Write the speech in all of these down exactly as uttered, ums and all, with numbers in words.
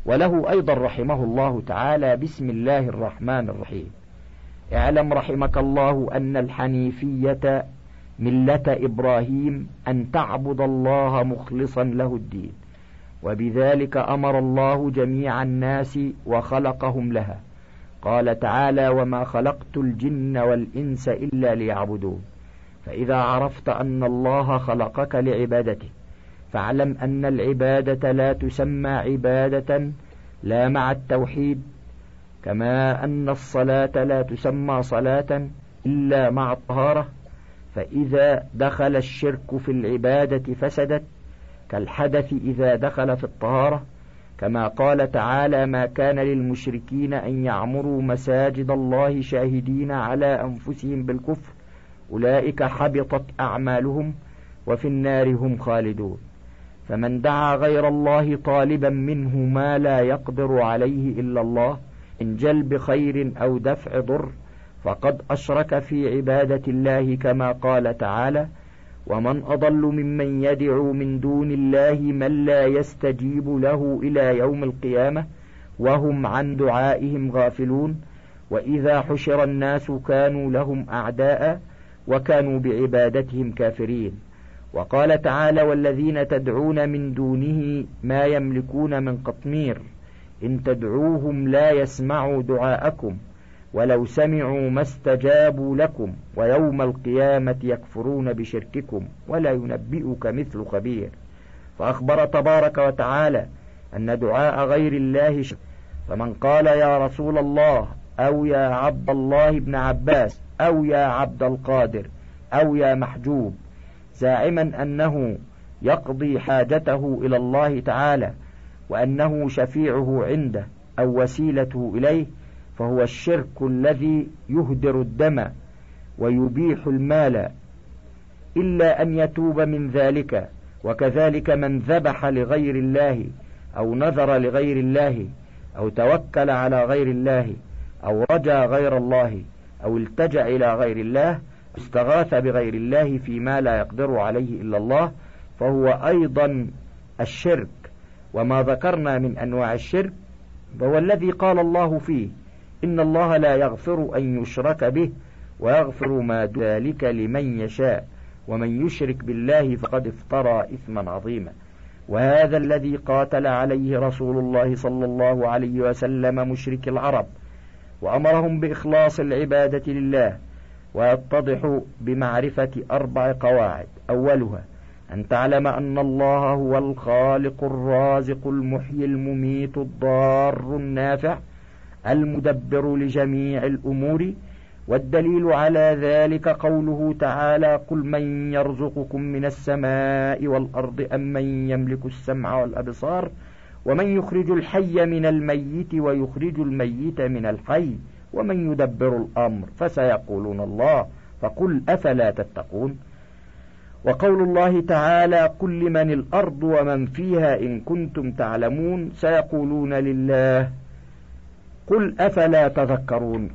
وله أيضا رحمه الله تعالى: بسم الله الرحمن الرحيم. اعلم رحمك الله أن الحنيفية ملة إبراهيم أن تعبد الله مخلصا له الدين، وبذلك أمر الله جميع الناس وخلقهم لها. قال تعالى: وما خلقت الجن والإنس إلا ليعبدون. فإذا عرفت أن الله خلقك لعبادته، فاعلم أن العبادة لا تسمى عبادة لا مع التوحيد، كما أن الصلاة لا تسمى صلاة إلا مع الطهارة. فإذا دخل الشرك في العبادة فسدت، كالحدث إذا دخل في الطهارة، كما قال تعالى: ما كان للمشركين أن يعمروا مساجد الله شاهدين على أنفسهم بالكفر أولئك حبطت أعمالهم وفي النار هم خالدون. فمن دعا غير الله طالبا منه ما لا يقدر عليه إلا الله إن جلب خير أو دفع ضر، فقد أشرك في عبادة الله، كما قال تعالى: ومن أضل ممن يدعو من دون الله من لا يستجيب له إلى يوم القيامة وهم عن دعائهم غافلون. وإذا حشر الناس كانوا لهم أعداء وكانوا بعبادتهم كافرين. وقال تعالى: والذين تدعون من دونه ما يملكون من قطمير إن تدعوهم لا يسمعوا دعاءكم ولو سمعوا ما استجابوا لكم ويوم القيامة يكفرون بشرككم ولا ينبئك مثل خبير. فأخبر تبارك وتعالى أن دعاء غير الله شرك. فمن قال يا رسول الله أو يا عبد الله بن عباس أو يا عبد القادر أو يا محجوب زاعما أنه يقضي حاجته إلى الله تعالى وأنه شفيعه عنده أو وسيلته إليه، فهو الشرك الذي يهدر الدم ويبيح المال، إلا أن يتوب من ذلك. وكذلك من ذبح لغير الله أو نذر لغير الله أو توكل على غير الله أو رجا غير الله أو التجأ إلى غير الله استغاث بغير الله فيما لا يقدر عليه إلا الله، فهو أيضا الشرك. وما ذكرنا من أنواع الشرك فهو الذي قال الله فيه: إن الله لا يغفر أن يشرك به ويغفر ما دون ذلك لمن يشاء ومن يشرك بالله فقد افترى إثما عظيما. وهذا الذي قاتل عليه رسول الله صلى الله عليه وسلم مشرك العرب وأمرهم بإخلاص العبادة لله. ويتضح بمعرفة أربع قواعد: أولها أن تعلم أن الله هو الخالق الرازق المحيي المميت الضار النافع المدبر لجميع الأمور. والدليل على ذلك قوله تعالى: قل من يرزقكم من السماء والأرض أم من يملك السمع والأبصار ومن يخرج الحي من الميت ويخرج الميت من الحي ومن يدبر الأمر فسيقولون الله فقل أفلا تتقون. وقول الله تعالى: قل لمن الأرض ومن فيها إن كنتم تعلمون سيقولون لله قل أفلا تذكرون.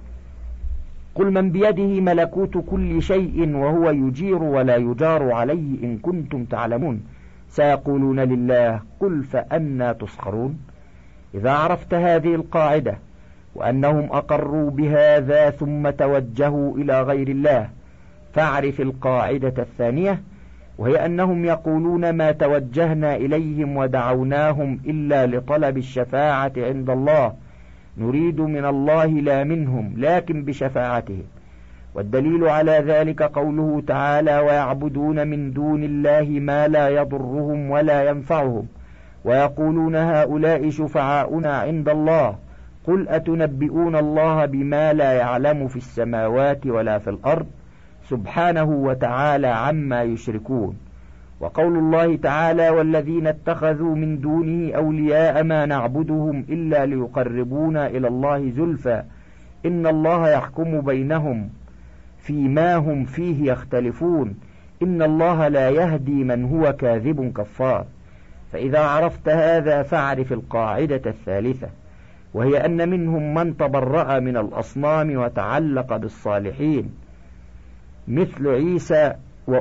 قل من بيده ملكوت كل شيء وهو يجير ولا يجار عليه إن كنتم تعلمون سيقولون لله قل فأنى تسخرون. إذا عرفت هذه القاعدة وأنهم أقروا بهذا ثم توجهوا إلى غير الله، فاعرف القاعدة الثانية، وهي أنهم يقولون: ما توجهنا إليهم ودعوناهم إلا لطلب الشفاعة عند الله، نريد من الله لا منهم لكن بشفاعتهم. والدليل على ذلك قوله تعالى: ويعبدون من دون الله ما لا يضرهم ولا ينفعهم ويقولون هؤلاء شفعاؤنا عند الله قل أتنبئون الله بما لا يعلم في السماوات ولا في الأرض سبحانه وتعالى عما يشركون. وقول الله تعالى: والذين اتخذوا من دونه أولياء ما نعبدهم إلا ليقربونا إلى الله زلفى إن الله يحكم بينهم فيما هم فيه يختلفون إن الله لا يهدي من هو كاذب كفار. فإذا عرفت هذا فاعرف القاعدة الثالثة، وهي أن منهم من تبرأ من الأصنام وتعلق بالصالحين مثل عيسى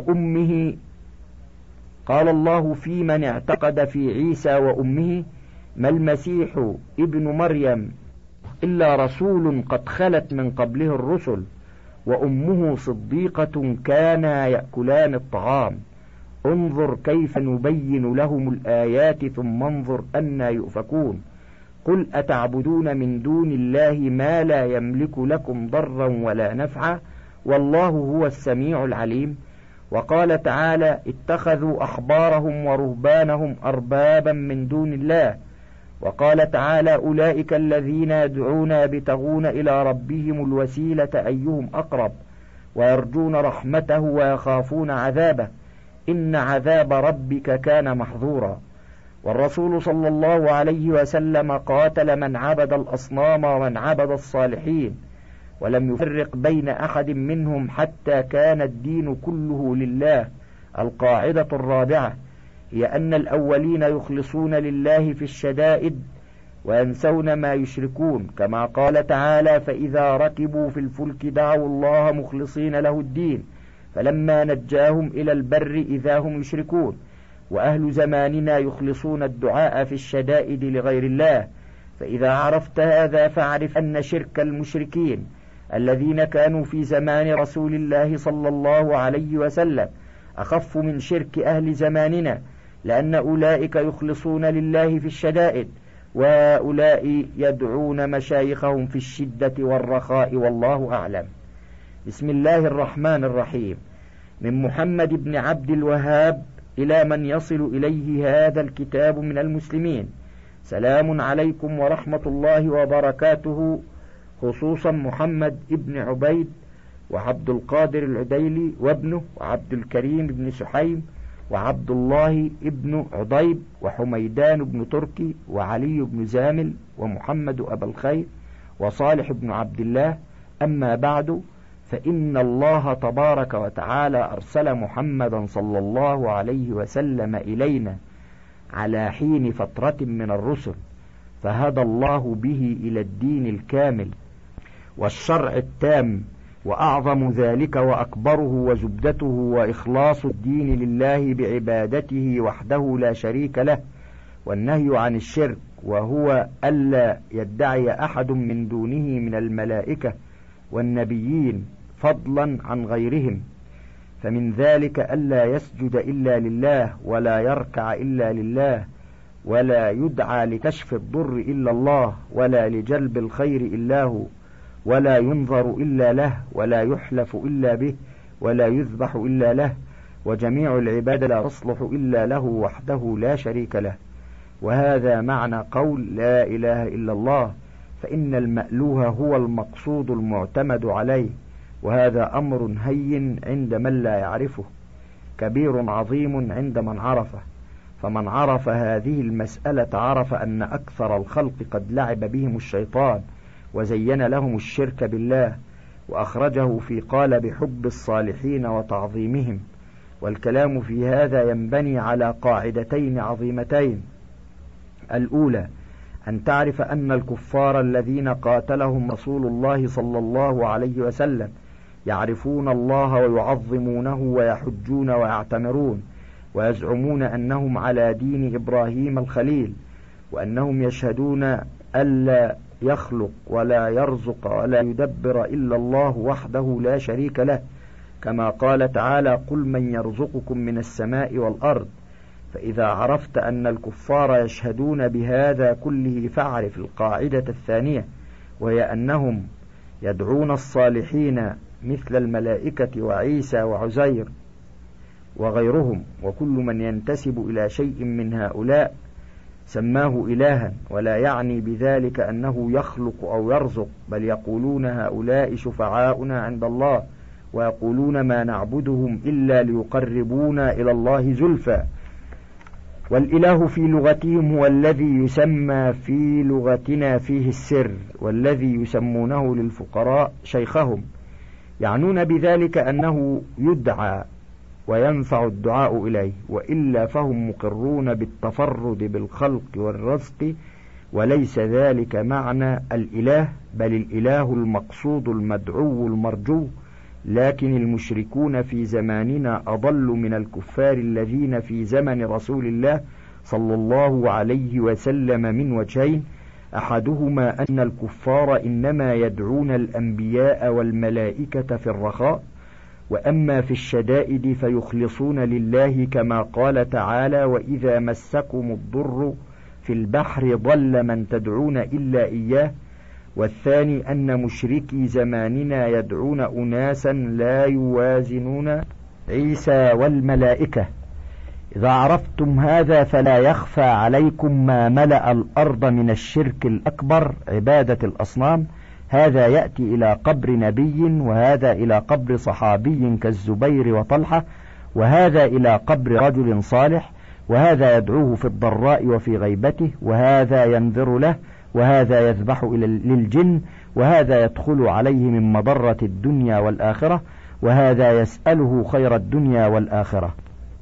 وأمه. قال الله في من اعتقد في عيسى وأمه: ما المسيح ابن مريم إلا رسول قد خلت من قبله الرسل وأمه صديقة كانا يأكلان الطعام انظر كيف نبين لهم الآيات ثم انظر أنى يؤفكون قل أتعبدون من دون الله ما لا يملك لكم ضرا ولا نفعا والله هو السميع العليم. وقال تعالى اتخذوا أحبارهم ورهبانهم أربابا من دون الله. وقال تعالى أولئك الذين يدعون يبتغون إلى ربهم الوسيلة أيهم أقرب ويرجون رحمته ويخافون عذابه إن عذاب ربك كان محظورا. والرسول صلى الله عليه وسلم قاتل من عبد الأصنام ومن عبد الصالحين ولم يفرق بين أحد منهم حتى كان الدين كله لله. القاعدة الرابعة هي أن الأولين يخلصون لله في الشدائد وينسون ما يشركون كما قال تعالى فإذا ركبوا في الفلك دعوا الله مخلصين له الدين فلما نجاهم إلى البر إذا هم يشركون. وأهل زماننا يخلصون الدعاء في الشدائد لغير الله. فإذا عرفت هذا فاعرف أن شرك المشركين الذين كانوا في زمان رسول الله صلى الله عليه وسلم أخف من شرك أهل زماننا لأن أولئك يخلصون لله في الشدائد وهؤلاء يدعون مشايخهم في الشدة والرخاء والله أعلم. بسم الله الرحمن الرحيم. من محمد بن عبد الوهاب إلى من يصل إليه هذا الكتاب من المسلمين سلام عليكم ورحمة الله وبركاته، خصوصا محمد ابن عبيد وعبد القادر العديلي وابنه وعبد الكريم بن سحيم وعبد الله ابن عضيب وحميدان بن تركي وعلي بن زامل ومحمد أبا الخير وصالح بن عبد الله. أما بعد فإن الله تبارك وتعالى أرسل محمدا صلى الله عليه وسلم إلينا على حين فترة من الرسل فهدى الله به إلى الدين الكامل والشرع التام وأعظم ذلك وأكبره وزبدته وإخلاص الدين لله بعبادته وحده لا شريك له والنهي عن الشرك وهو ألا يدعي أحد من دونه من الملائكة والنبيين فضلا عن غيرهم. فمن ذلك ألا يسجد إلا لله ولا يركع إلا لله ولا يدعى لكشف الضر إلا الله ولا لجلب الخير إلا هو ولا ينظر إلا له ولا يحلف إلا به ولا يذبح إلا له وجميع العباد لا تصلح إلا له وحده لا شريك له. وهذا معنى قول لا إله إلا الله فإن المألوه هو المقصود المعتمد عليه وهذا أمر هين عند من لا يعرفه كبير عظيم عند من عرفه. فمن عرف هذه المسألة عرف أن أكثر الخلق قد لعب بهم الشيطان وزين لهم الشرك بالله وأخرجه في قالب حب الصالحين وتعظيمهم. والكلام في هذا ينبني على قاعدتين عظيمتين. الأولى أن تعرف أن الكفار الذين قاتلهم رسول الله صلى الله عليه وسلم يعرفون الله ويعظمونه ويحجون ويعتمرون ويزعمون أنهم على دين إبراهيم الخليل وأنهم يشهدون ألا يخلق ولا يرزق ولا يدبر إلا الله وحده لا شريك له كما قال تعالى قل من يرزقكم من السماء والأرض. فإذا عرفت أن الكفار يشهدون بهذا كله فاعرف القاعدة الثانية وهي أنهم يدعون الصالحين مثل الملائكة وعيسى وعزير وغيرهم وكل من ينتسب إلى شيء من هؤلاء سماه إلها ولا يعني بذلك أنه يخلق أو يرزق بل يقولون هؤلاء شفعاؤنا عند الله ويقولون ما نعبدهم إلا ليقربونا إلى الله زلفى. والإله في لغتهم هو الذي يسمى في لغتنا فيه السر والذي يسمونه للفقراء شيخهم يعنون بذلك أنه يدعى وينفع الدعاء إليه وإلا فهم مقرون بالتفرد بالخلق والرزق وليس ذلك معنى الإله بل الإله المقصود المدعو المرجو. لكن المشركون في زماننا أضل من الكفار الذين في زمن رسول الله صلى الله عليه وسلم من وجهين: أحدهما أن الكفار إنما يدعون الأنبياء والملائكة في الرخاء، وأما في الشدائد فيخلصون لله، كما قال تعالى: وإذا مسكم الضر في البحر ضل من تدعون إلا إياه. والثاني أن مشركي زماننا يدعون أناسا لا يوازنون عيسى والملائكة. إذا عرفتم هذا فلا يخفى عليكم ما ملأ الأرض من الشرك الأكبر، عبادة الأصنام. هذا يأتي إلى قبر نبي، وهذا إلى قبر صحابي كالزبير وطلحة، وهذا إلى قبر رجل صالح، وهذا يدعوه في الضراء وفي غيبته، وهذا ينذر له، وهذا يذبح للجن، وهذا يدخل عليه من مضرة الدنيا والآخرة، وهذا يسأله خير الدنيا والآخرة.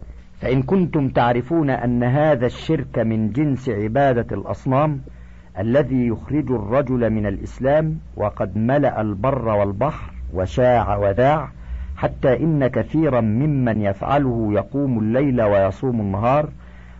فإن كنتم تعرفون أن هذا الشرك من جنس عبادة الأصنام الذي يخرج الرجل من الإسلام، وقد ملأ البر والبحر وشاع وذاع، حتى إن كثيرا ممن يفعله يقوم الليل ويصوم النهار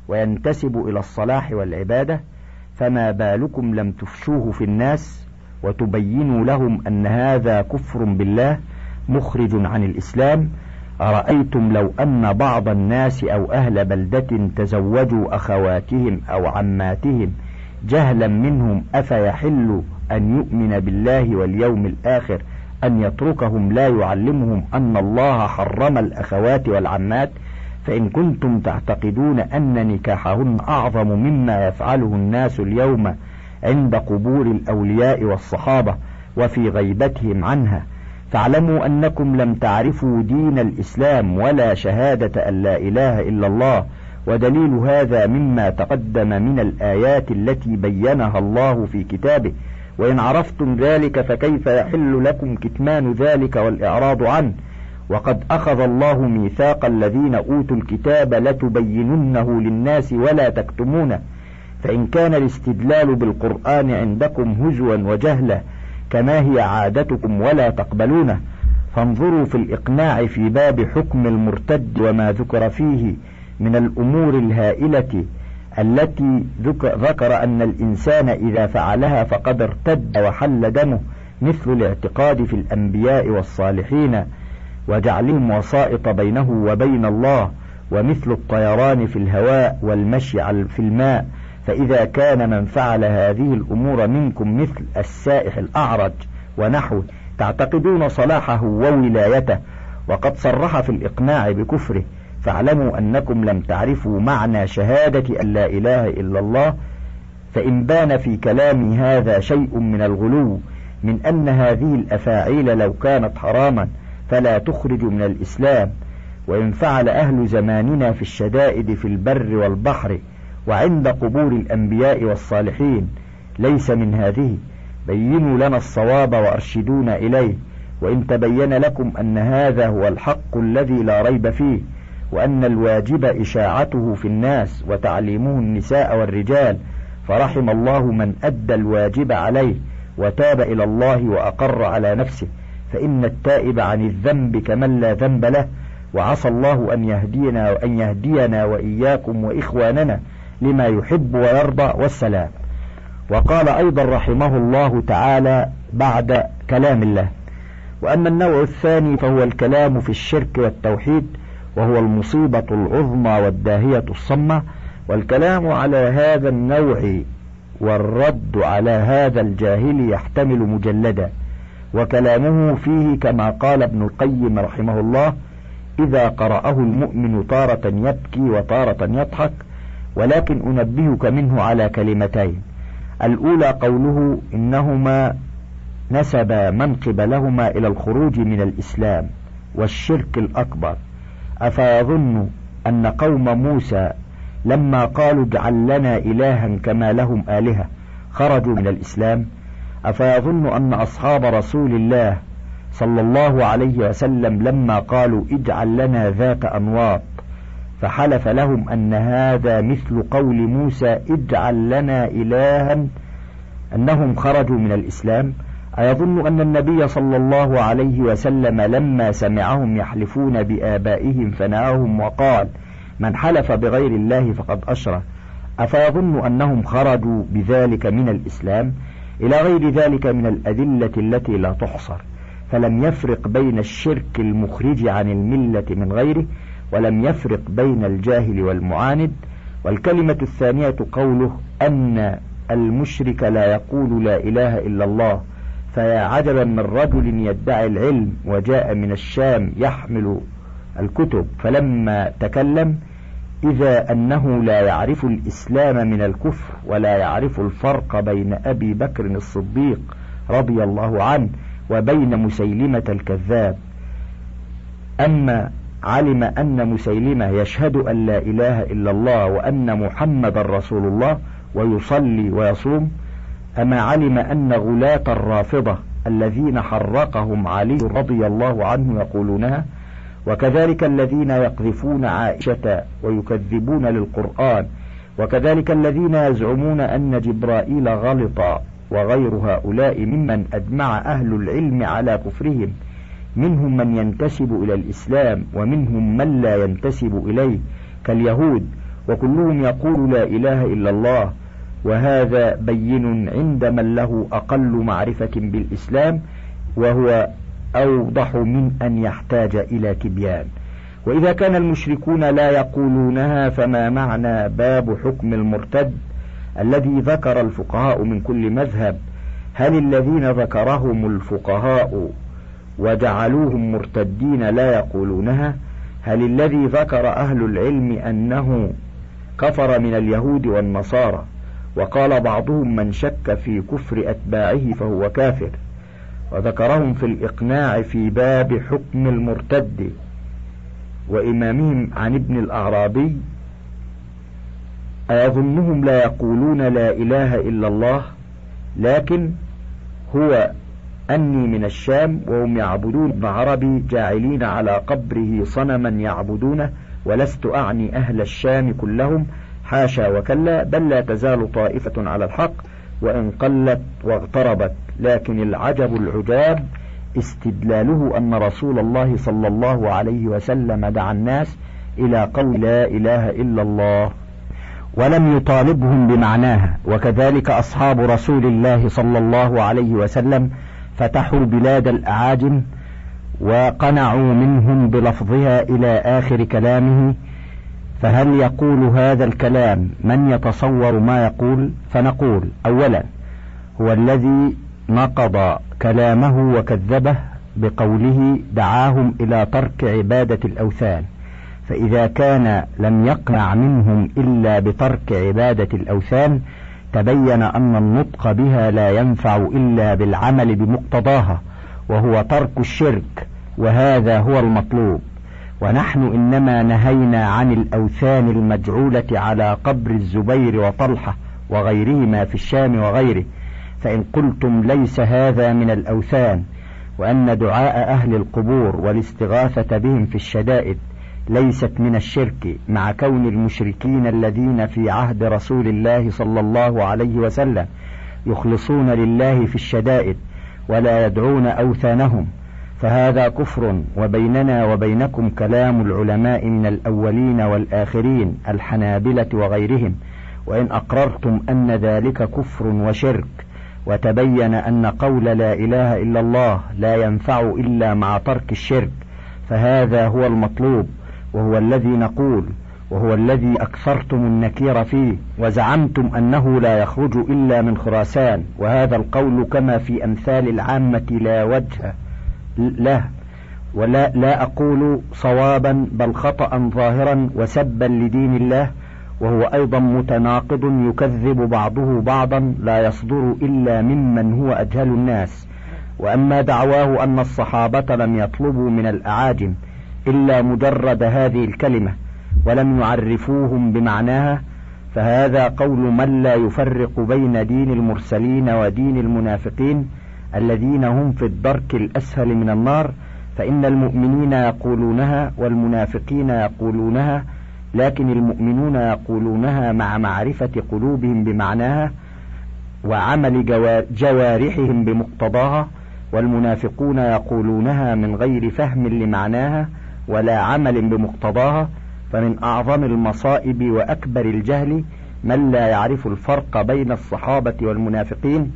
وينتسب إلى الصلاح والعبادة، فما بالكم لم تفشوه في الناس وتبينوا لهم أن هذا كفر بالله مخرج عن الإسلام؟ أرأيتم لو أن بعض الناس أو أهل بلدة تزوجوا أخواتهم أو عماتهم جهلا منهم، أفيحل أن يؤمن بالله واليوم الآخر أن يتركهم لا يعلمهم أن الله حرم الأخوات والعمات؟ فإن كنتم تعتقدون أن نكاحهن أعظم مما يفعله الناس اليوم عند قبور الأولياء والصحابة وفي غيبتهم عنها، فاعلموا أنكم لم تعرفوا دين الإسلام ولا شهادة أن لا إله إلا الله. ودليل هذا مما تقدم من الآيات التي بينها الله في كتابه. وإن عرفتم ذلك فكيف يحل لكم كتمان ذلك والإعراض عنه؟ وقد أخذ الله ميثاق الذين أوتوا الكتاب لتبيننه للناس ولا تكتمونه. فإن كان الاستدلال بالقرآن عندكم هزوا وجهلا كما هي عادتكم ولا تقبلونه، فانظروا في الإقناع في باب حكم المرتد وما ذكر فيه من الأمور الهائلة التي ذكر أن الإنسان إذا فعلها فقد ارتد وحل دمه، مثل الاعتقاد في الأنبياء والصالحين وجعلهم وسائط بينه وبين الله، ومثل الطيران في الهواء والمشي في الماء. فإذا كان من فعل هذه الأمور منكم مثل السائح الأعرج ونحوه تعتقدون صلاحه وولايته وقد صرح في الإقناع بكفره، فاعلموا أنكم لم تعرفوا معنى شهادة أن لا إله إلا الله. فإن بان في كلامي هذا شيء من الغلو من أن هذه الأفاعيل لو كانت حراما فلا تخرج من الإسلام، وإن فعل أهل زماننا في الشدائد في البر والبحر وعند قبور الأنبياء والصالحين ليس من هذه، بينوا لنا الصواب وأرشدونا إليه. وإن تبين لكم أن هذا هو الحق الذي لا ريب فيه، وأن الواجب إشاعته في الناس وتعليمه النساء والرجال، فرحم الله من أدى الواجب عليه وتاب إلى الله وأقر على نفسه، فإن التائب عن الذنب كمن لا ذنب له. وعسى الله أن يهدينا وأن يهدينا وإياكم وإخواننا لما يحب ويرضى، والسلام. وقال أيضا رحمه الله تعالى بعد كلام الله: وأما النوع الثاني فهو الكلام في الشرك والتوحيد، وهو المصيبة العظمى والداهية الصمة. والكلام على هذا النوع والرد على هذا الجاهل يحتمل مجلدا، وكلامه فيه كما قال ابن القيم رحمه الله: إذا قرأه المؤمن تارة يبكي وتارة يضحك، ولكن أنبهك منه على كلمتين: الأولى قوله إنهما نسب من قبلهما إلى الخروج من الإسلام والشرك الأكبر. أفيظن أن قوم موسى لما قالوا اجعل لنا إلها كما لهم آلهة خرجوا من الإسلام؟ أفيظن أن أصحاب رسول الله صلى الله عليه وسلم لما قالوا اجعل لنا ذات أنواط فحلف لهم أن هذا مثل قول موسى اجعل لنا إلها أنهم خرجوا من الإسلام؟ أيظن أن النبي صلى الله عليه وسلم لما سمعهم يحلفون بآبائهم فنهاهم وقال من حلف بغير الله فقد أشرك؟ أفيظن أنهم خرجوا بذلك من الإسلام؟ إلى غير ذلك من الأدلة التي لا تحصر، فلم يفرق بين الشرك المخرج عن الملة من غيره، ولم يفرق بين الجاهل والمعاند. والكلمة الثانية قوله أن المشرك لا يقول لا إله إلا الله، فيا عجبا من رجل يدعي العلم وجاء من الشام يحمل الكتب، فلما تكلم إذا أنه لا يعرف الإسلام من الكفر، ولا يعرف الفرق بين أبي بكر الصديق رضي الله عنه وبين مسيلمة الكذاب. أما علم أن مسيلمة يشهد أن لا إله إلا الله وأن محمد رسول الله ويصلي ويصوم، أما علم أن غلاة الرافضة الذين حرقهم علي رضي الله عنه يقولونها، وكذلك الذين يقذفون عائشة ويكذبون للقرآن، وكذلك الذين يزعمون أن جبرائيل غلط، وغير هؤلاء ممن أجمع أهل العلم على كفرهم، منهم من ينتسب إلى الإسلام ومنهم من لا ينتسب إليه كاليهود، وكلهم يقول لا إله إلا الله، وهذا بين عند من له أقل معرفة بالإسلام، وهو أوضح من أن يحتاج إلى تبيان. وإذا كان المشركون لا يقولونها، فما معنى باب حكم المرتد الذي ذكر الفقهاء من كل مذهب؟ هل الذين ذكرهم الفقهاء وجعلوهم مرتدين لا يقولونها؟ هل الذي ذكر أهل العلم أنه كفر من اليهود والنصارى، وقال بعضهم من شك في كفر أتباعه فهو كافر، وذكرهم في الإقناع في باب حكم المرتد، وإمامهم عن ابن الأعرابي أيظنهم لا يقولون لا إله إلا الله، لكن هو أني من الشام وهم يعبدون ابن عربي جاعلين على قبره صنما يعبدونه، ولست أعني أهل الشام كلهم، حاشا وكلا، بل لا تزال طائفة على الحق وإن قلت واغتربت. لكن العجب العجاب استدلاله أن رسول الله صلى الله عليه وسلم دعا الناس إلى قول لا إله إلا الله ولم يطالبهم بمعناها، وكذلك أصحاب رسول الله صلى الله عليه وسلم فتحوا بلاد الأعاجم وقنعوا منهم بلفظها إلى آخر كلامه. فهل يقول هذا الكلام من يتصور ما يقول؟ فنقول أولا هو الذي نقض كلامه وكذبه بقوله دعاهم إلى ترك عبادة الأوثان، فإذا كان لم يقنع منهم إلا بترك عبادة الأوثان تبين أن النطق بها لا ينفع إلا بالعمل بمقتضاها، وهو ترك الشرك، وهذا هو المطلوب. ونحن إنما نهينا عن الأوثان المجعولة على قبر الزبير وطلحة وغيرهما في الشام وغيره، فإن قلتم ليس هذا من الأوثان، وأن دعاء أهل القبور والاستغاثة بهم في الشدائد ليست من الشرك، مع كون المشركين الذين في عهد رسول الله صلى الله عليه وسلم يخلصون لله في الشدائد ولا يدعون أوثانهم، فهذا كفر. وبيننا وبينكم كلام العلماء من الأولين والآخرين الحنابلة وغيرهم، وإن أقررتم أن ذلك كفر وشرك وتبين أن قول لا إله إلا الله لا ينفع إلا مع ترك الشرك، فهذا هو المطلوب، وهو الذي نقول، وهو الذي أكثرتم النكير فيه، وزعمتم أنه لا يخرج إلا من خراسان، وهذا القول كما في أمثال العامة لا وجه له، ولا لا أقول صوابا بل خطأ ظاهرا وسبا لدين الله، وهو أيضا متناقض يكذب بعضه بعضا لا يصدر إلا ممن هو أجهل الناس. وأما دعواه أن الصحابة لم يطلبوا من الأعاجم إلا مجرد هذه الكلمة ولم يعرفوهم بمعناها، فهذا قول من لا يفرق بين دين المرسلين ودين المنافقين الذين هم في الدرك الأسفل من النار، فإن المؤمنين يقولونها والمنافقين يقولونها، لكن المؤمنون يقولونها مع معرفة قلوبهم بمعناها وعمل جوارحهم بمقتضاها، والمنافقون يقولونها من غير فهم لمعناها ولا عمل بمقتضاها. فمن أعظم المصائب وأكبر الجهل من لا يعرف الفرق بين الصحابة والمنافقين،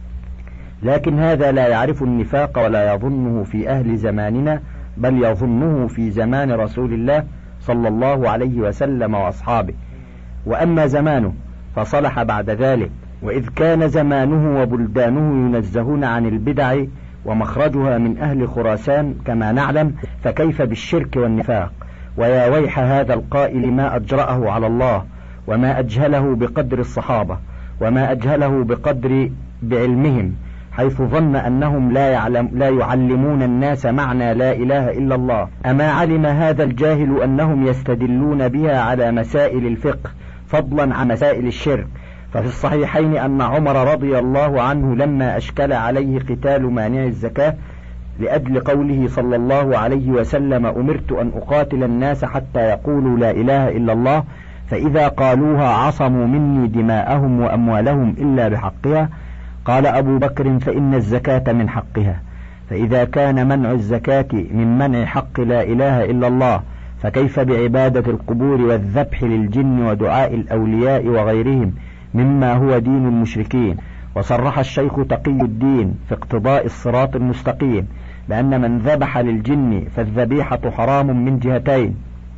لكن هذا لا يعرف النفاق ولا يظنه في أهل زماننا، بل يظنه في زمان رسول الله صلى الله عليه وسلم وأصحابه. وأما زمانه فصلح بعد ذلك، وإذ كان زمانه وبلدانه ينزهون عن البدع ومخرجها من أهل خراسان كما نعلم، فكيف بالشرك والنفاق؟ ويا ويح هذا القائل ما أجرأه على الله، وما أجهله بقدر الصحابة، وما أجهله بقدر بعلمهم، حيث ظن أنهم لا, يعلم لا يعلمون الناس معنى لا إله إلا الله. أما علم هذا الجاهل أنهم يستدلون بها على مسائل الفقه فضلا عن مسائل الشرك. ففي الصحيحين أن عمر رضي الله عنه لما أشكل عليه قتال مانع الزكاة لأجل قوله صلى الله عليه وسلم أمرت أن أقاتل الناس حتى يقولوا لا إله إلا الله، فإذا قالوها عصموا مني دماءهم وأموالهم إلا بحقها، قال أبو بكر فإن الزكاة من حقها. فإذا كان منع الزكاة من منع حق لا إله إلا الله، فكيف بعبادة القبور والذبح للجن ودعاء الأولياء وغيرهم مما هو دين المشركين؟ وصرح الشيخ تقي الدين في اقتضاء الصراط المستقيم بأن من ذبح للجن فالذبيحة حرام من جهتين: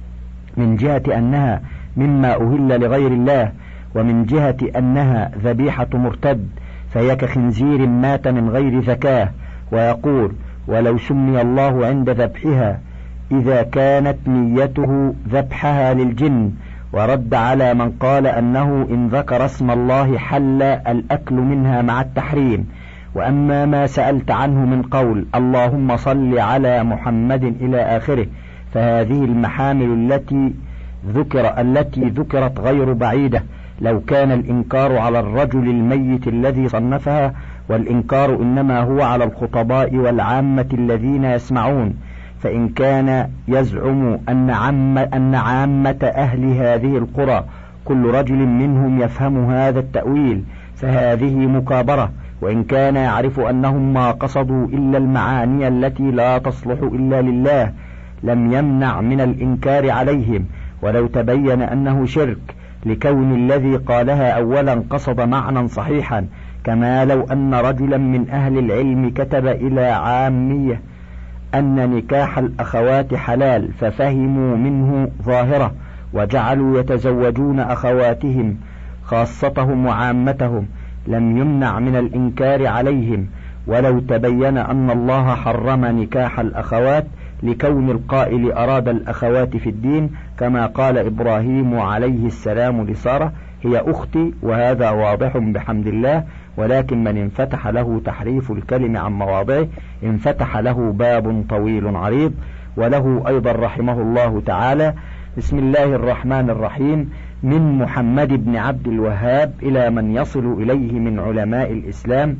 من جهة أنها مما أهل لغير الله، ومن جهة أنها ذبيحة مرتد فهي كخنزير مات من غير زكاة. ويقول ولو سمي الله عند ذبحها إذا كانت نيته ذبحها للجن، ورد على من قال أنه إن ذكر اسم الله حل الأكل منها مع التحريم. وأما ما سألت عنه من قول اللهم صل على محمد إلى آخره، فهذه المحامل التي ذكر التي ذكرت غير بعيدة لو كان الإنكار على الرجل الميت الذي صنفها، والإنكار إنما هو على الخطباء والعامة الذين يسمعون. فإن كان يزعم أن عامة, أن عامة أهل هذه القرى كل رجل منهم يفهم هذا التأويل فهذه مكابرة. وإن كان يعرف أنهم ما قصدوا إلا المعاني التي لا تصلح إلا لله لم يمنع من الإنكار عليهم، ولو تبين أنه شرك، لكون الذي قالها أولا قصد معنى صحيحا، كما لو أن رجلا من أهل العلم كتب إلى عامية أن نكاح الأخوات حلال ففهموا منه ظاهرة وجعلوا يتزوجون أخواتهم خاصتهم وعامتهم، لم يمنع من الإنكار عليهم. ولو تبين أن الله حرم نكاح الأخوات لكون القائل أراد الأخوات في الدين، كما قال إبراهيم عليه السلام لسارة هي أختي، وهذا واضح بحمد الله. ولكن من انفتح له تحريف الكلم عن مواضعه انفتح له باب طويل عريض. وله أيضا رحمه الله تعالى بسم الله الرحمن الرحيم من محمد بن عبد الوهاب إلى من يصل إليه من علماء الإسلام،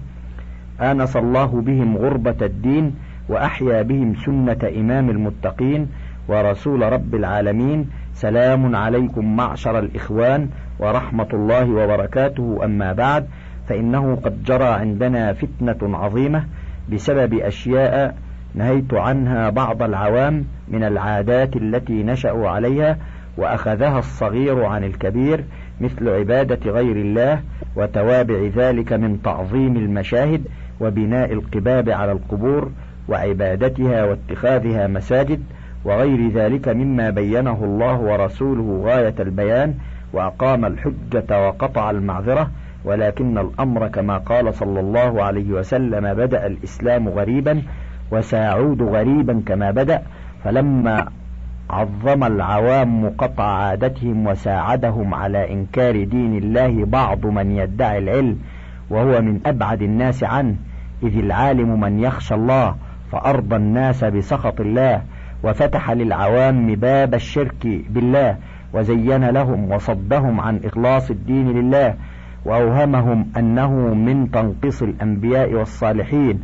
آنس الله بهم غربة الدين وأحيا بهم سنة إمام المتقين ورسول رب العالمين. سلام عليكم معشر الإخوان ورحمة الله وبركاته. أما بعد، فإنه قد جرى عندنا فتنة عظيمة بسبب أشياء نهيت عنها بعض العوام من العادات التي نشأوا عليها وأخذها الصغير عن الكبير، مثل عبادة غير الله وتوابع ذلك من تعظيم المشاهد وبناء القباب على القبور وعبادتها واتخاذها مساجد وغير ذلك مما بينه الله ورسوله غاية البيان وأقام الحجة وقطع المعذرة. ولكن الأمر كما قال صلى الله عليه وسلم بدأ الإسلام غريبا وسيعود غريبا كما بدأ. فلما عظم العوام قطع عادتهم وساعدهم على إنكار دين الله بعض من يدعي العلم وهو من أبعد الناس عنه، إذ العالم من يخشى الله فأرضى الناس بسخط الله، وفتح للعوام باب الشرك بالله وزين لهم وصدهم عن إخلاص الدين لله، وأوهمهم أنه من تنقيص الأنبياء والصالحين.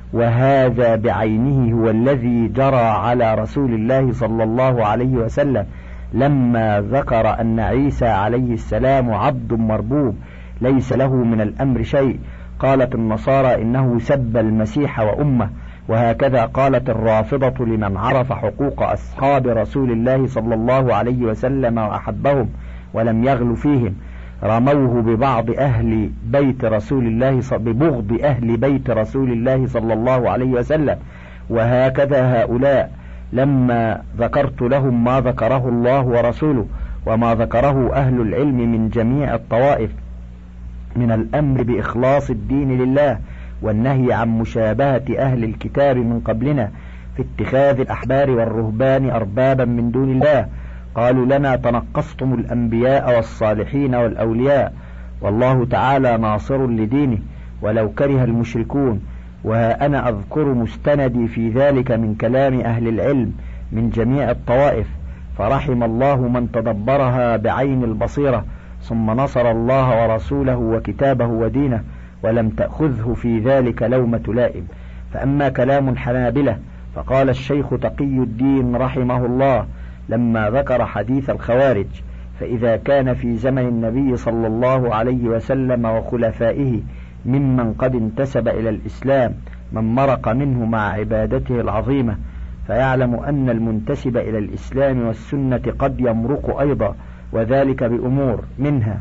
وهذا بعينه هو الذي جرى على رسول الله صلى الله عليه وسلم لما ذكر أن عيسى عليه السلام عبد مربوب ليس له من الأمر شيء. قالت النصارى إنه سب المسيح وأمه، وهكذا قالت الرافضة لمن عرف حقوق أصحاب رسول الله صلى الله عليه وسلم وأحبهم ولم يغل فيهم. رموه ببعض أهل بيت رسول الله ببغض أهل بيت رسول الله صلى الله عليه وسلم. وهكذا هؤلاء لما ذكرت لهم ما ذكره الله ورسوله وما ذكره أهل العلم من جميع الطوائف من الأمر بإخلاص الدين لله والنهي عن مشابهة أهل الكتاب من قبلنا في اتخاذ الأحبار والرهبان أربابا من دون الله، قالوا لنا تنقصتم الأنبياء والصالحين والأولياء، والله تعالى ناصر لدينه ولو كره المشركون. وها أنا أذكر مستندي في ذلك من كلام أهل العلم من جميع الطوائف، فرحم الله من تدبرها بعين البصيرة ثم نصر الله ورسوله وكتابه ودينه ولم تأخذه في ذلك لومة لائم. فأما كلام الحنابلة فقال الشيخ تقي الدين رحمه الله لما ذكر حديث الخوارج: فإذا كان في زمن النبي صلى الله عليه وسلم وخلفائه ممن قد انتسب إلى الإسلام من مرق منه مع عبادته العظيمة، فيعلم أن المنتسب إلى الإسلام والسنة قد يمرق أيضا، وذلك بأمور منها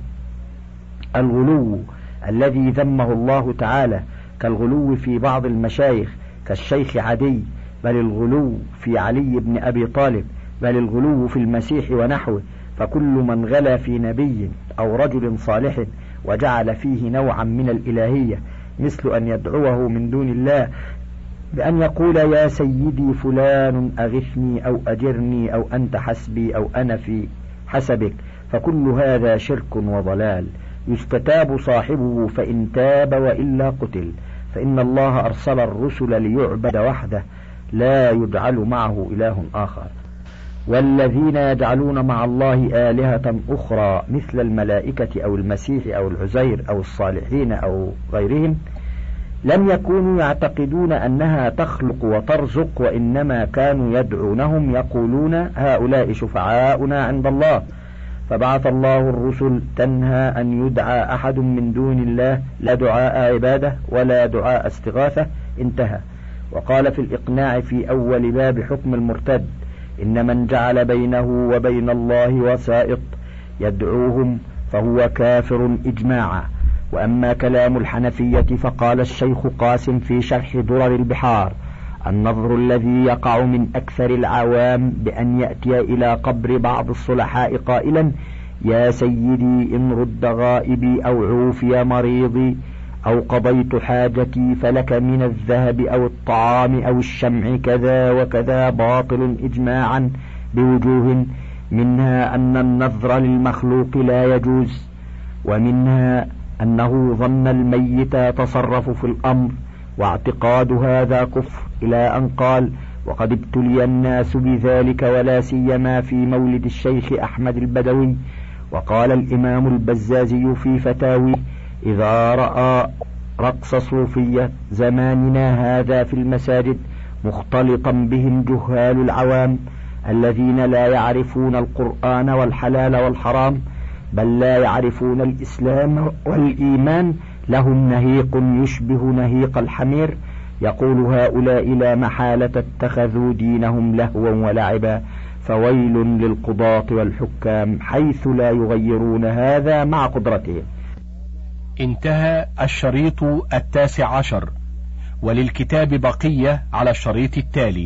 الغلو الذي ذمه الله تعالى كالغلو في بعض المشايخ كالشيخ عدي، بل الغلو في علي بن أبي طالب، بل الغلو في المسيح ونحوه. فكل من غلا في نبي أو رجل صالح وجعل فيه نوعا من الإلهية مثل أن يدعوه من دون الله بأن يقول يا سيدي فلان أغثني أو أجرني أو أنت حسبي أو أنا في حسبك، فكل هذا شرك وضلال يستتاب صاحبه فإن تاب وإلا قتل، فإن الله أرسل الرسل ليعبد وحده لا يجعل معه إله آخر. والذين يجعلون مع الله آلهة أخرى مثل الملائكة أو المسيح أو العزير أو الصالحين أو غيرهم لم يكونوا يعتقدون أنها تخلق وترزق، وإنما كانوا يدعونهم يقولون هؤلاء شفعاؤنا عند الله، فبعث الله الرسل تنهى أن يدعى أحد من دون الله لا دعاء عبادة ولا دعاء استغاثة، انتهى. وقال في الإقناع في أول باب حكم المرتد: إن من جعل بينه وبين الله وسائط يدعوهم فهو كافر إجماعا. وأما كلام الحنفية فقال الشيخ قاسم في شرح درر البحار: النظر الذي يقع من أكثر العوام بأن يأتي إلى قبر بعض الصلحاء قائلا يا سيدي إن رد غائبي أو عوفي مريضي أو قضيت حاجتي فلك من الذهب أو الطعام أو الشمع كذا وكذا باطل إجماعا بوجوه، منها أن النظر للمخلوق لا يجوز، ومنها أنه ظن الميت يتصرف في الأمر، واعتقاد هذا كفر، إلى أن قال وقد ابتلي الناس بذلك ولا سيما في مولد الشيخ أحمد البدوي. وقال الإمام البزازي في فتاوي: إذا رأى رقص صوفية زماننا هذا في المساجد مختلطا بهم جهال العوام الذين لا يعرفون القرآن والحلال والحرام بل لا يعرفون الإسلام والإيمان، لهم نهيق يشبه نهيق الحمير، يقول هؤلاء لا محالة اتخذوا دينهم لهوا ولعبا، فويل للقضاة والحكام حيث لا يغيرون هذا مع قدرتهم. انتهى الشريط التاسع عشر، وللكتاب بقية على الشريط التالي.